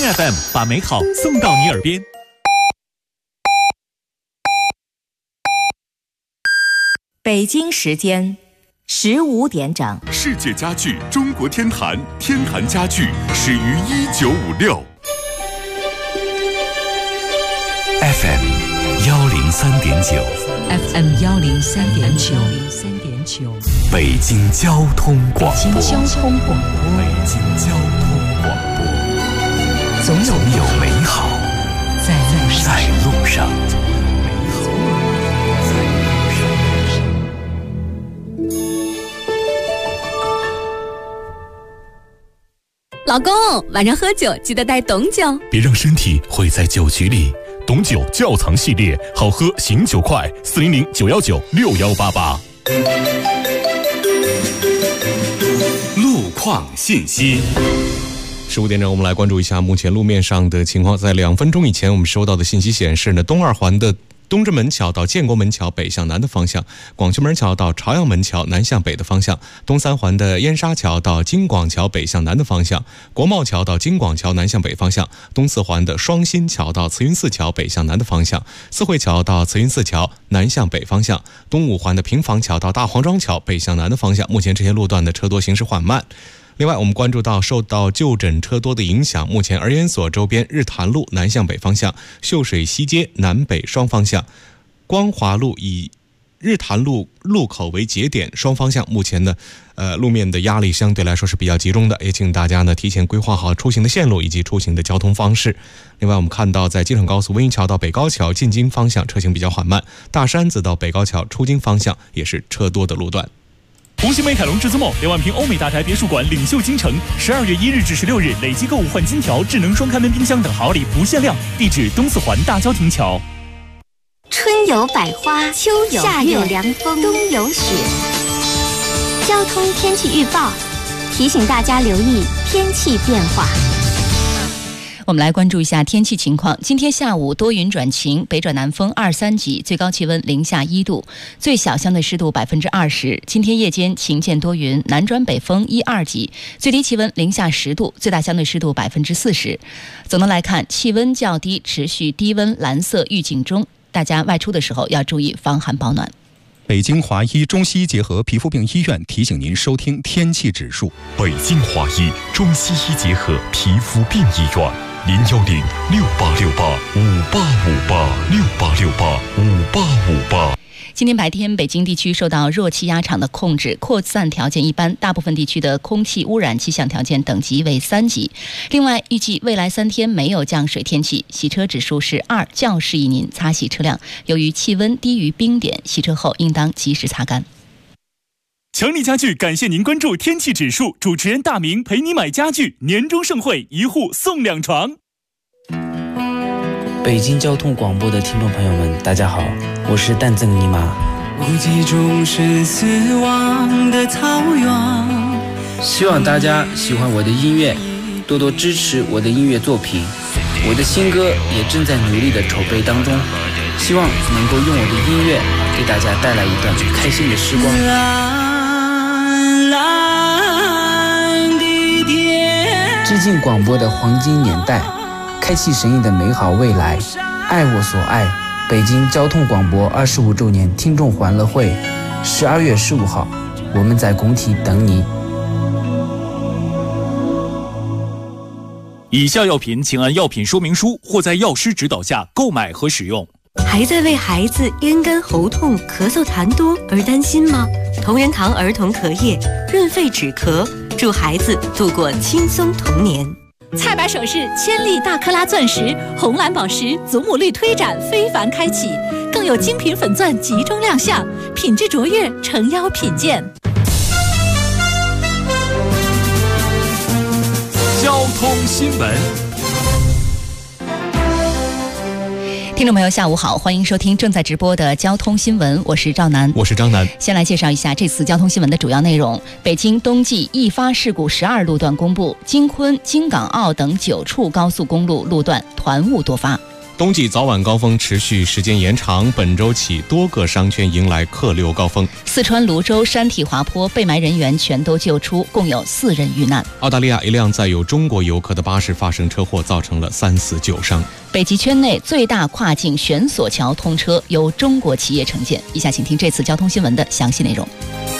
FM 把美好送到你耳边。 北京时间15点整， 世界家具中国天坛，天坛家具始于1956。 FM 103.9 FM 103.9 北京交通广播。 北京交通广播。 北京交通广播。总有美好在路上。 老公，晚上喝酒记得带董酒， 别让身体毁在酒局里。董酒窖藏系列，好喝醒酒快，400-919-6188。 路况信息。 15点整，我们来关注一下目前路面上的情况。在2分钟以前，我们收到的信息显示呢，东二环的东直门桥到建国门桥北向南的方向，广渠门桥到朝阳门桥南向北的方向，东三环的燕莎桥到京广桥北向南的方向，国贸桥到京广桥南向北方向，东四环的双新桥到慈云寺桥北向南的方向，四惠桥到慈云寺桥南向北方向，东五环的平房桥到大黄庄桥北向南的方向。目前这些路段的车多，行驶缓慢。另外，我们关注到受到就诊车多的影响，目前儿研所周边日坛路南向北方向、秀水西街南北双方向、光华路以日坛路路口为节点双方向，目前呢，路面的压力相对来说是比较集中的，也请大家呢提前规划好出行的线路以及出行的交通方式。另外，我们看到在京承高速温榆桥到北高桥进京方向车行比较缓慢，大山子到北高桥出京方向也是车多的路段。 红星美凯龙至尊梦2万平欧美大宅别墅馆领袖京城，12月1日至16日累计购物换金条、智能双开门冰箱等好礼不限量。地址东四环大郊亭桥。 春有百花，秋有夏有凉风，冬有雪。交通天气预报提醒大家留意天气变化。 我们来关注一下天气情况。今天下午多云转晴，北转南风2、3级，最高气温零下1度，最小相对湿度20%。今天夜间晴见多云，南转北风1、2级，最低气温零下10度，最大相对湿度40%。总的来看，气温较低，持续低温蓝色预警中，大家外出的时候要注意防寒保暖。 北京华医中西医结合皮肤病医院提醒您收听天气指数。 北京华医中西医结合皮肤病医院，010-6868-5858，6868-5858。 今天白天，北京地区受到弱气压场的控制，扩散条件一般，大部分地区的空气污染气象条件等级为3级。另外，预计未来3天没有降水天气，洗车指数是2，较适宜您擦洗车辆。由于气温低于冰点，洗车后应当及时擦干。 强力家具感谢您关注天气指数，主持人大明陪你买家具，年终盛会1户送2床。 北京交通广播的听众朋友们，大家好，我是蛋赠尼玛。 无际中是死亡的草原。 希望大家喜欢我的音乐，多多支持我的音乐作品。我的新歌也正在努力的筹备当中，希望能够用我的音乐给大家带来一段开心的时光。致敬广播的黄金年代，开启神异的美好未来，爱我所爱。北京交通广播25周年听众欢乐会，12月15号，我们在工体等你。 以下药品请按药品说明书或在药师指导下购买和使用。 还在为孩子咽干喉痛、咳嗽痰多而担心吗？同仁堂儿童咳液润肺止咳，祝孩子度过轻松童年。 菜百首饰千粒大克拉钻石、红蓝宝石祖母绿推展非凡开启，更有精品粉钻集中亮相，品质卓越，诚邀品鉴。 交通新闻。 听众朋友下午好，欢迎收听正在直播的交通新闻，我是赵楠， 我是张楠。 先来介绍一下这次交通新闻的主要内容。北京冬季易发事故12路段公布，京昆、京港澳等9处高速公路路段团雾多发。 冬季早晚高峰持续时间延长，本周起多个商圈迎来客流高峰。 四川泸州山体滑坡被埋人员全都救出，共有4人遇难。 澳大利亚一辆载有中国游客的巴士发生车祸，造成了3死9伤。 北极圈内最大跨境悬索桥通车，由中国企业承建。以下请听这次交通新闻的详细内容。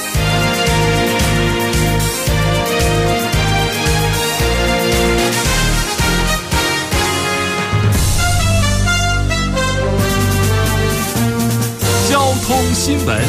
交通新闻。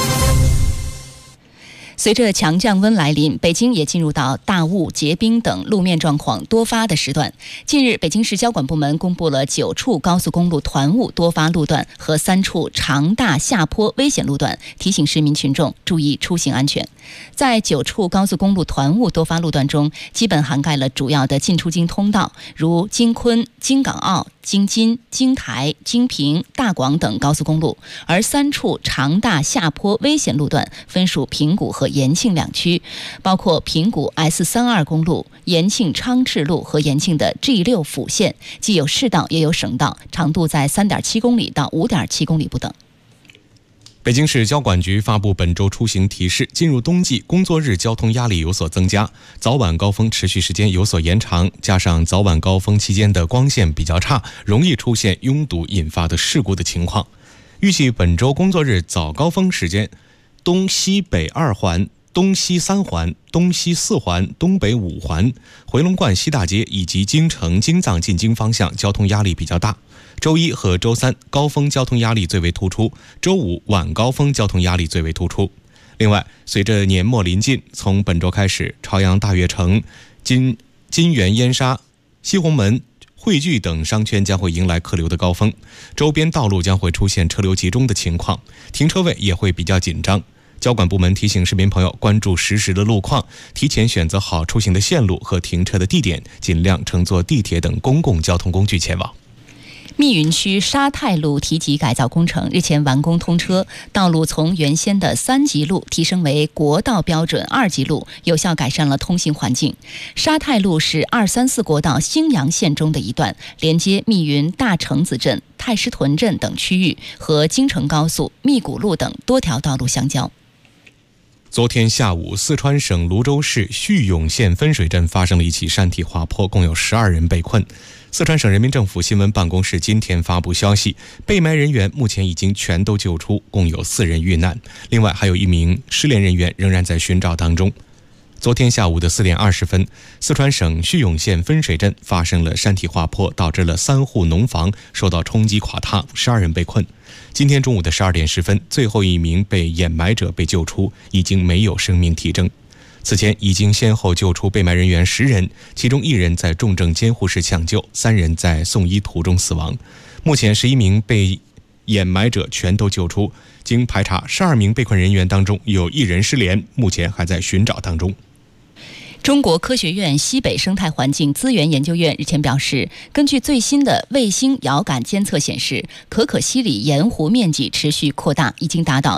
随着强降温来临，北京也进入到大雾、结冰等路面状况多发的时段。近日，北京市交管部门公布了9处高速公路团雾多发路段和3处长大下坡危险路段，提醒市民群众注意出行安全。在9处高速公路团雾多发路段中，基本涵盖了主要的进出京通道，如京昆、京港澳、京津、京台、京平、大广等高速公路，而3处长大下坡危险路段分属平谷和延庆2区，包括平谷 S32公路、延庆昌治路和延庆的 G6 辅线，既有市道也有省道，长度在 3.7 公里到 5.7 公里不等。 北京市交管局发布本周出行提示，进入冬季工作日交通压力有所增加，早晚高峰持续时间有所延长，加上早晚高峰期间的光线比较差，容易出现拥堵引发的事故的情况。预计本周工作日早高峰时间，东西北2环、东西3环、东西4环、东北5环、回龙观西大街以及京城京藏进京方向交通压力比较大。周一和周三高峰交通压力最为突出，周五晚高峰交通压力最为突出。另外，随着年末临近，从本周开始，朝阳大悦城、金源烟沙、西红门、汇聚等商圈将会迎来客流的高峰，周边道路将会出现车流集中的情况，停车位也会比较紧张。交管部门提醒市民朋友关注实时的路况，提前选择好出行的线路和停车的地点，尽量乘坐地铁等公共交通工具前往。 密云区沙太路提级改造工程日前完工通车，道路从原先的3级路提升为国道标准2级路，有效改善了通行环境。沙太路是234国道兴阳线中的一段，连接密云大城子镇、太师屯镇等区域，和京承高速、密古路等多条道路相交。 昨天下午，四川省泸州市叙永县分水镇发生了一起山体滑坡，共有12人被困。四川省人民政府新闻办公室今天发布消息，被埋人员目前已经全都救出，共有4人遇难，另外还有1名失联人员仍然在寻找当中。昨天下午的4点20分，四川省叙永县分水镇发生了山体滑坡，导致了3户农房受到冲击垮塌，12人被困。今天中午的12点10分，最后1名被掩埋者被救出，已经没有生命体征。此前已经先后救出被埋人员10人，其中1人在重症监护室抢救，3人在送医途中死亡。目前11名被掩埋者全都救出，经排查，12名被困人员当中有1人失联，目前还在寻找当中。 中国科学院西北生态环境资源研究院日前表示，根据最新的卫星遥感监测显示，可可西里盐湖面积持续扩大，已经达到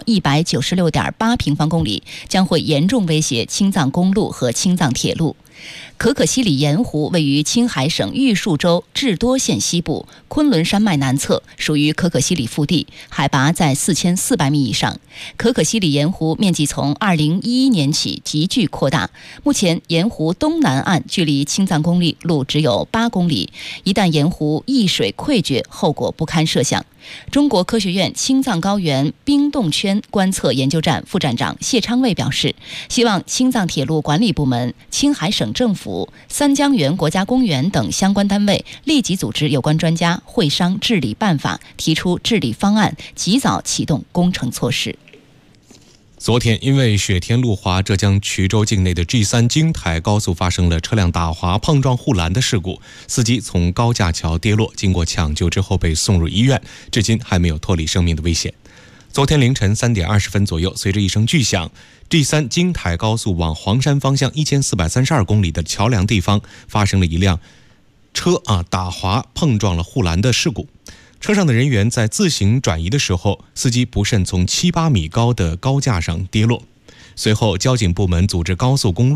196.8平方公里，将会严重威胁青藏公路和青藏铁路。可可西里盐湖位于青海省玉树州智多县西部，昆仑山脉南侧，属于可可西里腹地，海拔在4400米以上。可可西里盐湖面积从2011年起急剧扩大，目前盐湖东南岸距离青藏公路只有8公里，一旦盐湖溢水溃决，后果不堪设想。中国科学院青藏高原冰冻圈观测研究站副站长谢昌卫表示，希望青藏铁路管理部门、青海省政府、三江源国家公园等相关单位立即组织有关专家会商治理办法，提出治理方案，及早启动工程措施。 昨天，因为雪天路滑，浙江衢州境内的 G3 京台高速发生了车辆打滑碰撞护栏的事故，司机从高架桥跌落，经过抢救之后被送入医院，至今还没有脱离生命的危险。昨天凌晨3点20分左右，随着一声巨响， G3 京台高速往黄山方向1432公里的桥梁地方发生了一辆车打滑碰撞了护栏的事故。车上的人员在自行转移的时候，司机不慎从7-8米高的高架上跌落。随后，交警部门组织高速公路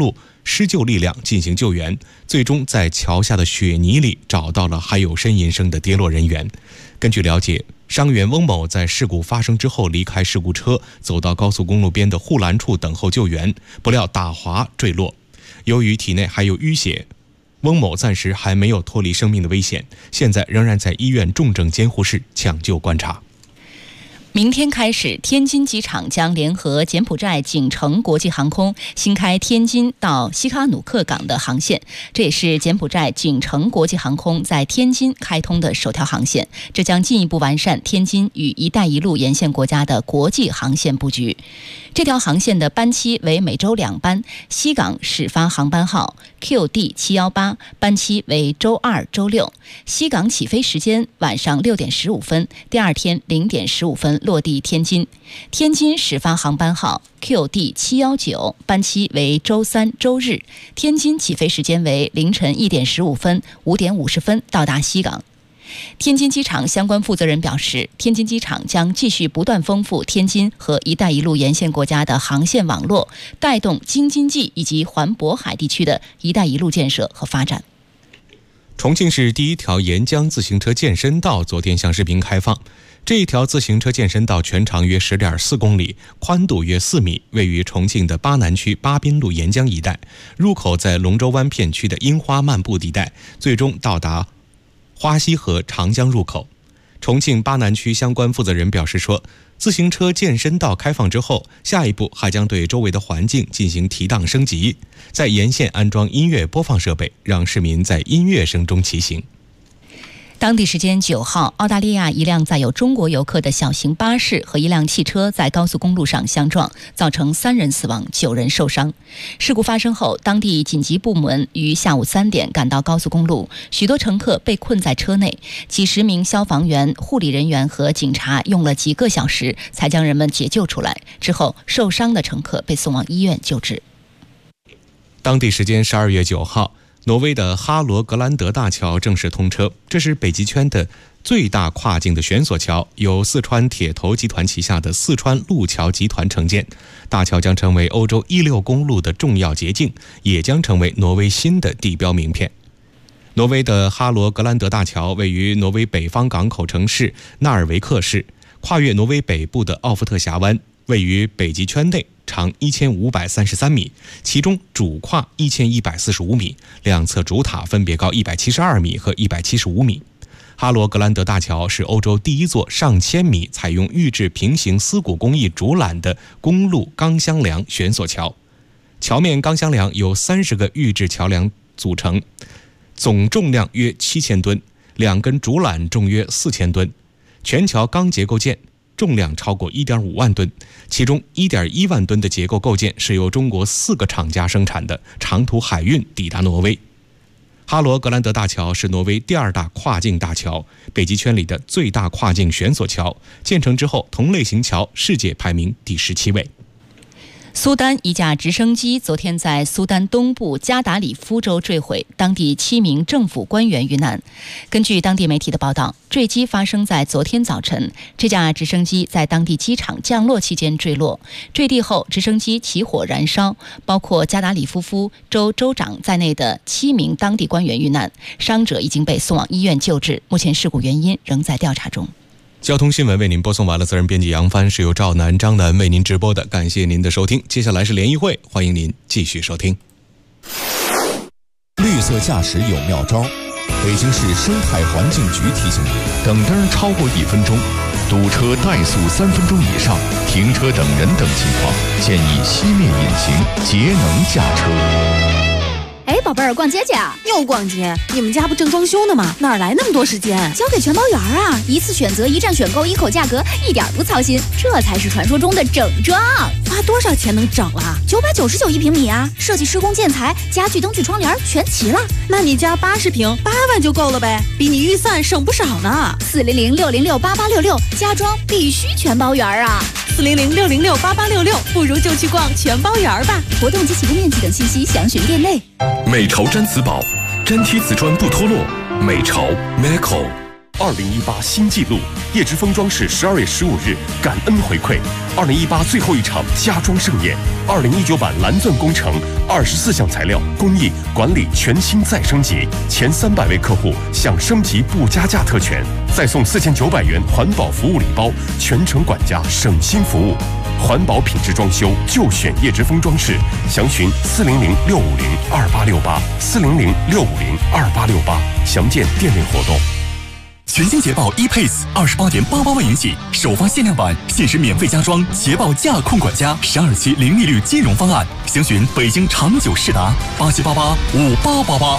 施救力量进行救援，最终在桥下的雪泥里找到了还有呻吟声的跌落人员。根据了解，伤员翁某在事故发生之后离开事故车，走到高速公路边的护栏处等候救援，不料打滑坠落。由于体内还有淤血，翁某暂时还没有脱离生命的危险，现在仍然在医院重症监护室抢救观察。 明天开始，天津机场将联合柬埔寨景城国际航空新开天津到西哈努克港的航线，这也是柬埔寨景城国际航空在天津开通的首条航线，这将进一步完善天津与“一带一路”沿线国家的国际航线布局。这条航线的班期为每周2班，西港始发航班号 QD718，班期为周2、周6，西港起飞时间晚上6点15分，第二天0点15分落地天津。天津始发航班号 QD719，班期为周3、周日，天津起飞时间为凌晨1点15分、5点50分到达西港。天津机场相关负责人表示，天津机场将继续不断丰富天津和“一带一路”沿线国家的航线网络，带动京津冀以及环渤海地区的“一带一路”建设和发展。 重庆市第一条沿江自行车健身道昨天向市民开放。这一条自行车健身道全长约 10.4 公里，宽度约4米，位于重庆的巴南区巴滨路沿江一带，入口在龙舟湾片区的樱花漫步地带，最终到达花溪河长江入口。重庆巴南区相关负责人表示说，自行车健身道开放之后，下一步还将对周围的环境进行提档升级，在沿线安装音乐播放设备，让市民在音乐声中骑行。 当地时间9号，澳大利亚一辆载有中国游客的小型巴士和一辆汽车在高速公路上相撞，造成3人死亡、9人受伤。事故发生后，当地紧急部门于下午3点赶到高速公路，许多乘客被困在车内，几十名消防员、护理人员和警察用了几个小时才将人们解救出来。之后，受伤的乘客被送往医院救治。 当地时间12月9号，挪威的哈罗格兰德大桥正式通车，这是北极圈的最大跨境的悬索桥，由四川铁头集团旗下的四川路桥集团承建。大桥将成为欧洲16公路的重要捷径，也将成为挪威新的地标名片。挪威的哈罗格兰德大桥位于挪威北方港口城市纳尔维克市，跨越挪威北部的奥夫特峡湾，位于北极圈内，长1533米，其中主跨1145米，两侧主塔分别高172米和175米。哈罗格兰德大桥是欧洲第一座上千米采用预制平行丝骨工艺主缆的公路钢箱梁悬索桥。桥面钢箱梁由30个预制桥梁组成，总重量约7000吨，2根主缆重约4000吨。全桥钢结构件重量超过 1.5 万吨，其中 1.1 万吨的结构构件是由中国4个厂家生产的，长途海运抵达挪威。哈罗格兰德大桥是挪威第2大跨境大桥，北极圈里的最大跨境悬索桥，建成之后同类型桥世界排名第17位。 苏丹一架直升机昨天在苏丹东部加达里夫州坠毁，当地7名政府官员遇难。根据当地媒体的报道，坠机发生在昨天早晨，这架直升机在当地机场降落期间坠落，坠地后直升机起火燃烧，包括加达里夫州州长在内的7名当地官员遇难，伤者已经被送往医院救治，目前事故原因仍在调查中。 交通新闻为您播送完了，责任编辑杨帆，是由赵楠、张楠为您直播的，感谢您的收听。接下来是联谊会，欢迎您继续收听。 绿色驾驶有妙招，北京市生态环境局提醒您：等灯超过1分钟，堵车怠速3分钟以上，停车等人等情况，建议熄灭引擎，节能驾车。 哎，宝贝儿，逛街去啊？ 又逛街？你们家不正装修呢吗？哪来那么多时间？ 交给全包园啊！一次选择，一站选购，一口价格，一点不操心，这才是传说中的整装。 花多少钱能整了 ？999一平米啊！设计、施工、建材、家具、灯具、窗帘全齐了。 那你家80平8万就够了呗，比你预算省不少呢。 400-606-8866，家装必须全包园啊 ！400-606-8866，不如就去逛全包园吧。 活动及起步面积等信息详询店内。 美潮毡瓷宝，粘贴瓷砖不脱落。美潮 Meco。 2018新纪录。叶之峰装饰12月15日感恩回馈，2018最后一场家装盛宴，2019版蓝钻工程24项材料工艺管理全新再升级，前300位客户享升级不加价特权，再送4900元环保服务礼包，全程管家省心服务。环保品质装修就选叶之峰装饰，详询400-650-2868，400-650-2868，详见店内活动。 全新捷豹 ePace28.88万元起，首发限量版，限时免费加装捷豹驾控管家，12期零利率金融方案，详询北京长久世达87885888。